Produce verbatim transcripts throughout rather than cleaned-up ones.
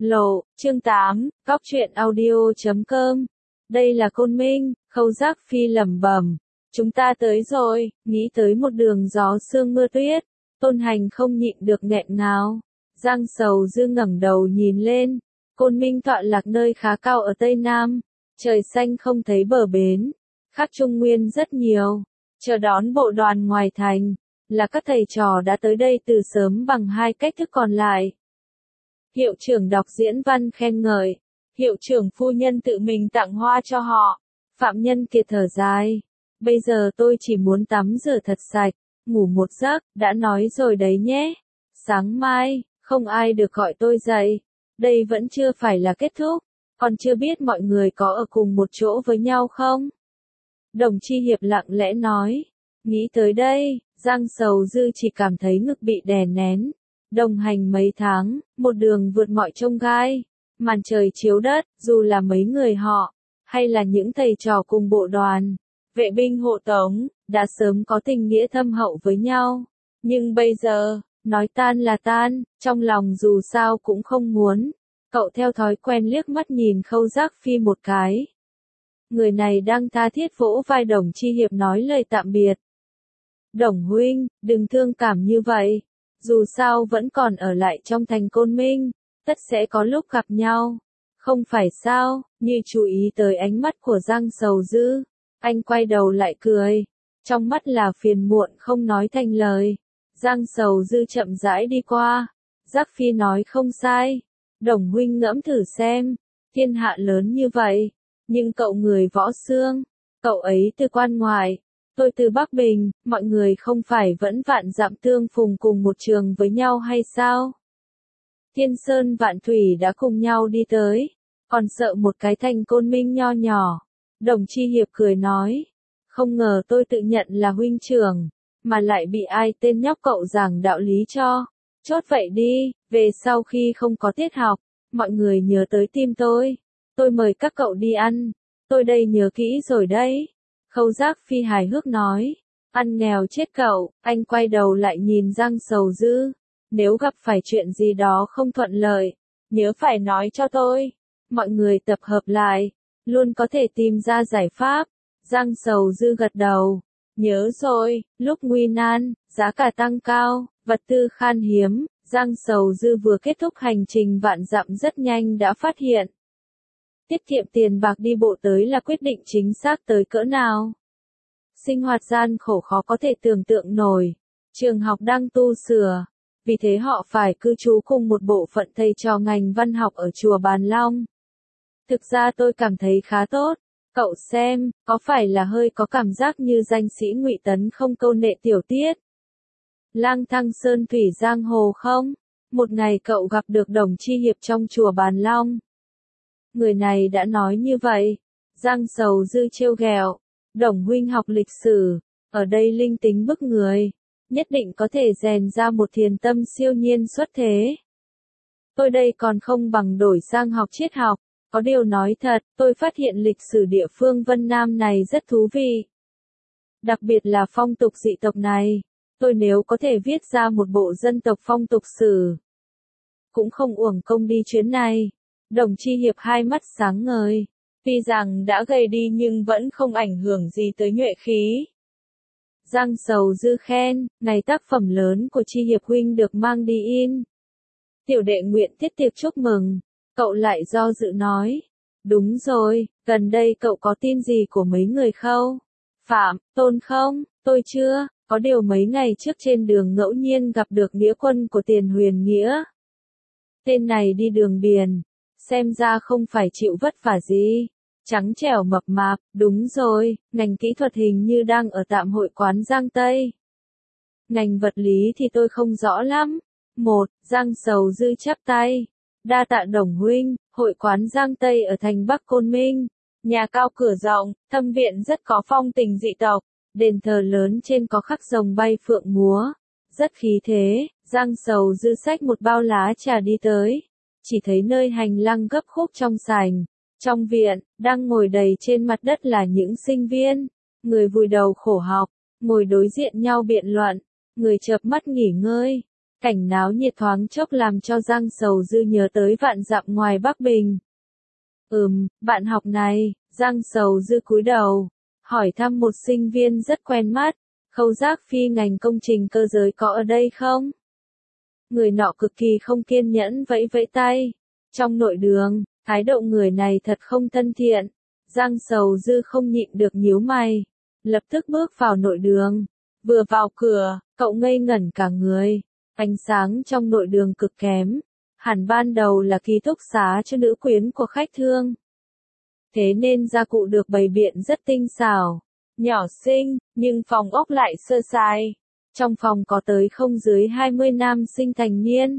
Lộ, chương tám, cóc truyện audio chấm com. Đây là Côn Minh, Khâu Giác Phi lẩm bẩm. Chúng ta tới rồi, nghĩ tới một đường gió sương mưa tuyết. Tôn Hành không nhịn được nghẹn ngào. Giang Sầu Dư ngẩng đầu nhìn lên. Côn Minh tọa lạc nơi khá cao ở Tây Nam. Trời xanh không thấy bờ bến. Khác Trung Nguyên rất nhiều. Chờ đón bộ đoàn ngoài thành. Là các thầy trò đã tới đây từ sớm bằng hai cách thức còn lại. Hiệu trưởng đọc diễn văn khen ngợi. Hiệu trưởng phu nhân tự mình tặng hoa cho họ. Phạm Nhân Kiệt thở dài. Bây giờ tôi chỉ muốn tắm rửa thật sạch, ngủ một giấc, đã nói rồi đấy nhé. Sáng mai, không ai được gọi tôi dậy. Đây vẫn chưa phải là kết thúc. Còn chưa biết mọi người có ở cùng một chỗ với nhau không? Đồng Chi Hiệp lặng lẽ nói. Nghĩ tới đây, Giang Sầu Dư chỉ cảm thấy ngực bị đè nén. Đồng hành mấy tháng, một đường vượt mọi chông gai, màn trời chiếu đất, dù là mấy người họ, hay là những thầy trò cùng bộ đoàn, vệ binh hộ tống, đã sớm có tình nghĩa thâm hậu với nhau. Nhưng bây giờ, nói tan là tan, trong lòng dù sao cũng không muốn. Cậu theo thói quen liếc mắt nhìn Khâu Giác Phi một cái. Người này đang tha thiết vỗ vai Đồng Chi Hiệp nói lời tạm biệt. Đồng huynh, đừng thương cảm như vậy. Dù sao vẫn còn ở lại trong thành Côn Minh, tất sẽ có lúc gặp nhau. Không phải sao, như chú ý tới ánh mắt của Giang Sầu Dư, anh quay đầu lại cười. Trong mắt là phiền muộn không nói thành lời. Giang Sầu Dư chậm rãi đi qua. Giác Phi nói không sai. Đồng huynh ngẫm thử xem, thiên hạ lớn như vậy, nhưng cậu người Võ Xương, cậu ấy từ quan ngoại. Tôi từ Bắc Bình, mọi người không phải vẫn vạn dặm tương phùng cùng một trường với nhau hay sao? Thiên Sơn Vạn Thủy đã cùng nhau đi tới, còn sợ một cái thành Côn Minh nho nhỏ. Đồng Chi Hiệp cười nói, không ngờ tôi tự nhận là huynh trưởng, mà lại bị ai tên nhóc cậu giảng đạo lý cho. Chốt vậy đi, về sau khi không có tiết học, mọi người nhớ tới tìm tôi. Tôi mời các cậu đi ăn, tôi đây nhớ kỹ rồi đấy. Khâu Giác Phi hài hước nói, ăn nghèo chết cậu. Anh quay đầu lại nhìn Giang Sầu Dư, nếu gặp phải chuyện gì đó không thuận lợi, nhớ phải nói cho tôi. Mọi người tập hợp lại, luôn có thể tìm ra giải pháp. Giang Sầu Dư gật đầu, nhớ rồi. Lúc nguy nan, giá cả tăng cao, vật tư khan hiếm, Giang Sầu Dư vừa kết thúc hành trình vạn dặm rất nhanh đã phát hiện. Tiết kiệm tiền bạc đi bộ tới là quyết định chính xác tới cỡ nào. Sinh hoạt gian khổ khó có thể tưởng tượng nổi. Trường học đang tu sửa, vì thế họ phải cư trú cùng một bộ phận thầy trò ngành văn học ở chùa Bàn Long. Thực ra tôi cảm thấy khá tốt. Cậu xem, có phải là hơi có cảm giác như danh sĩ Ngụy Tấn không câu nệ tiểu tiết? Lang thang sơn thủy giang hồ không? Một ngày cậu gặp được Đồng Chi Hiệp trong chùa Bàn Long. Người này đã nói như vậy. Giang Sầu Dư trêu ghẹo. Đồng huynh học lịch sử, ở đây linh tính bức người, nhất định có thể rèn ra một thiền tâm siêu nhiên xuất thế. Tôi đây còn không bằng đổi sang học triết học. Có điều nói thật, tôi phát hiện lịch sử địa phương Vân Nam này rất thú vị. Đặc biệt là phong tục dị tộc này. Tôi nếu có thể viết ra một bộ dân tộc phong tục sử, cũng không uổng công đi chuyến này. Đồng Chi Hiệp hai mắt sáng ngời. Tuy rằng đã gầy đi nhưng vẫn không ảnh hưởng gì tới nhuệ khí. Giang Sầu Dư khen, ngày tác phẩm lớn của Chi Hiệp huynh được mang đi in. Tiểu đệ nguyện thiết tiệc chúc mừng. Cậu lại do dự nói. Đúng rồi, gần đây cậu có tin gì của mấy người Khâu, Phạm, Tôn không? Tôi chưa, có điều mấy ngày trước trên đường ngẫu nhiên gặp được nghĩa quân của Tiền Huyền Nghĩa. Tên này đi đường biển, xem ra không phải chịu vất vả gì. Trắng trẻo mập mạp, đúng rồi, ngành kỹ thuật hình như đang ở tạm hội quán Giang Tây. Ngành vật lý thì tôi không rõ lắm. Một, Giang Sầu Dư chắp tay. Đa tạ Đồng huynh, hội quán Giang Tây ở thành Bắc Côn Minh. Nhà cao cửa rộng, thâm viện rất có phong tình dị tộc. Đền thờ lớn trên có khắc rồng bay phượng múa. Rất khí thế. Giang Sầu Dư xách một bao lá trà đi tới. Chỉ thấy nơi hành lang gấp khúc trong sảnh. Trong viện, đang ngồi đầy trên mặt đất là những sinh viên. Người vùi đầu khổ học, ngồi đối diện nhau biện luận. Người chợp mắt nghỉ ngơi. Cảnh náo nhiệt thoáng chốc làm cho Giang Sầu Dư nhớ tới vạn dặm ngoài Bắc Bình. Ừm, bạn học này, Giang Sầu Dư cúi đầu, hỏi thăm một sinh viên rất quen mắt, Khâu Giác Phi ngành công trình cơ giới có ở đây không? Người nọ cực kỳ không kiên nhẫn vẫy vẫy tay. Trong nội đường, thái độ người này thật không thân thiện. Giang Sầu Dư không nhịn được nhíu mày, lập tức bước vào nội đường. Vừa vào cửa, cậu ngây ngẩn cả người. Ánh sáng trong nội đường cực kém, hẳn ban đầu là ký túc xá cho nữ quyến của khách thương. Thế nên gia cụ được bày biện rất tinh xảo, nhỏ xinh, nhưng phòng ốc lại sơ sài. Trong phòng có tới không dưới hai mươi nam sinh thành niên.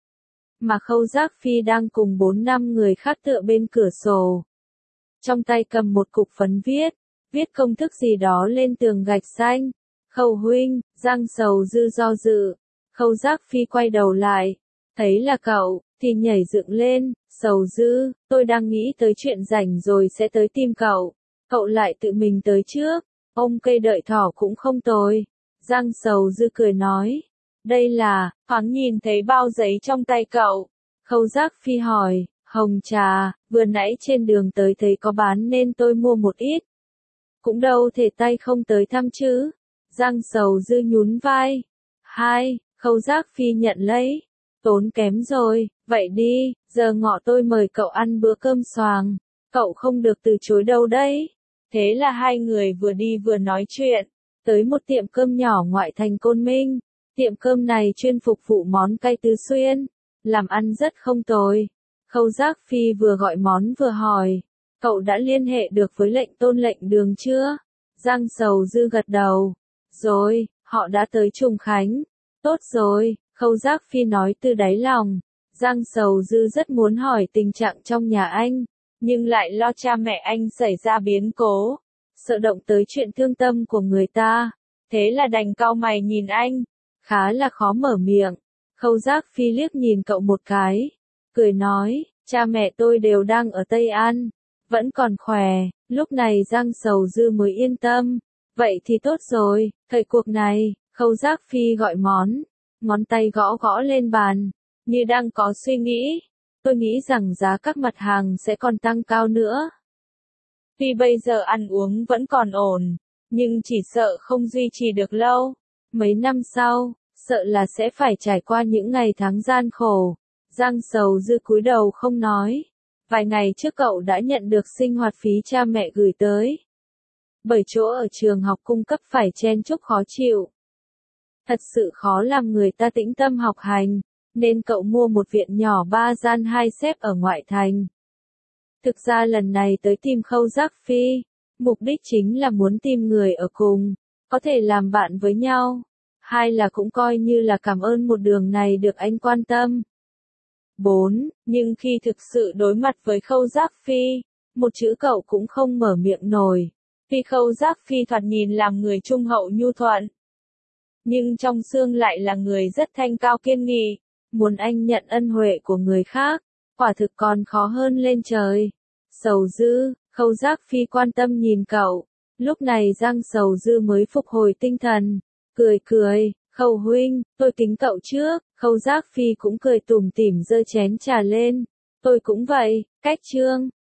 Mà Khâu Giác Phi đang cùng bốn năm người khác tựa bên cửa sổ. Trong tay cầm một cục phấn viết, viết công thức gì đó lên tường gạch xanh. Khâu huynh, Giang Sầu Dư do dự. Khâu Giác Phi quay đầu lại, thấy là cậu, thì nhảy dựng lên. Sầu Dư, tôi đang nghĩ tới chuyện rảnh rồi sẽ tới tìm cậu. Cậu lại tự mình tới trước, ôm cây đợi thỏ cũng không tồi. Giang Sầu Dư cười nói, đây là, thoáng nhìn thấy bao giấy trong tay cậu. Khâu Giác Phi hỏi, hồng trà, vừa nãy trên đường tới thấy có bán nên tôi mua một ít. Cũng đâu thể tay không tới thăm chứ. Giang Sầu Dư nhún vai. Hai, Khâu Giác Phi nhận lấy. Tốn kém rồi, vậy đi, giờ ngọ tôi mời cậu ăn bữa cơm xoàng. Cậu không được từ chối đâu đấy. Thế là hai người vừa đi vừa nói chuyện. Tới một tiệm cơm nhỏ ngoại thành Côn Minh. Tiệm cơm này chuyên phục vụ món cay tứ xuyên. Làm ăn rất không tồi. Khâu Giác Phi vừa gọi món vừa hỏi. Cậu đã liên hệ được với lệnh tôn lệnh đường chưa? Giang Sầu Dư gật đầu. Rồi, họ đã tới Trùng Khánh. Tốt rồi, Khâu Giác Phi nói từ đáy lòng. Giang Sầu Dư rất muốn hỏi tình trạng trong nhà anh, nhưng lại lo cha mẹ anh xảy ra biến cố. Sợ động tới chuyện thương tâm của người ta. Thế là đành cau mày nhìn anh. Khá là khó mở miệng. Khâu Giác Phi liếc nhìn cậu một cái. Cười nói, cha mẹ tôi đều đang ở Tây An. Vẫn còn khỏe. Lúc này Giang Sầu Dư mới yên tâm. Vậy thì tốt rồi, thời cuộc này, Khâu Giác Phi gọi món. Ngón tay gõ gõ lên bàn. Như đang có suy nghĩ. Tôi nghĩ rằng giá các mặt hàng sẽ còn tăng cao nữa. Tuy bây giờ ăn uống vẫn còn ổn, nhưng chỉ sợ không duy trì được lâu. Mấy năm sau, sợ là sẽ phải trải qua những ngày tháng gian khổ. Giang Sầu Dư cúi đầu không nói. Vài ngày trước cậu đã nhận được sinh hoạt phí cha mẹ gửi tới. Bởi chỗ ở trường học cung cấp phải chen chúc khó chịu. Thật sự khó làm người ta tĩnh tâm học hành, nên cậu mua một viện nhỏ ba gian hai xếp ở ngoại thành. Thực ra lần này tới tìm Khâu Giác Phi, mục đích chính là muốn tìm người ở cùng, có thể làm bạn với nhau. Hai là cũng coi như là cảm ơn một đường này được anh quan tâm. Bốn, nhưng khi thực sự đối mặt với Khâu Giác Phi, một chữ cậu cũng không mở miệng nổi. Vì Khâu Giác Phi thoạt nhìn làm người trung hậu nhu thuận, nhưng trong xương lại là người rất thanh cao kiên nghị. Muốn anh nhận ân huệ của người khác, quả thực còn khó hơn lên trời. Sầu Dư, Khâu Giác Phi quan tâm nhìn cậu. Lúc này Giang Sầu Dư mới phục hồi tinh thần. Cười cười, Khâu huynh, tôi kính cậu trước. Khâu Giác Phi cũng cười tủm tỉm giơ chén trà lên. Tôi cũng vậy, cách trương.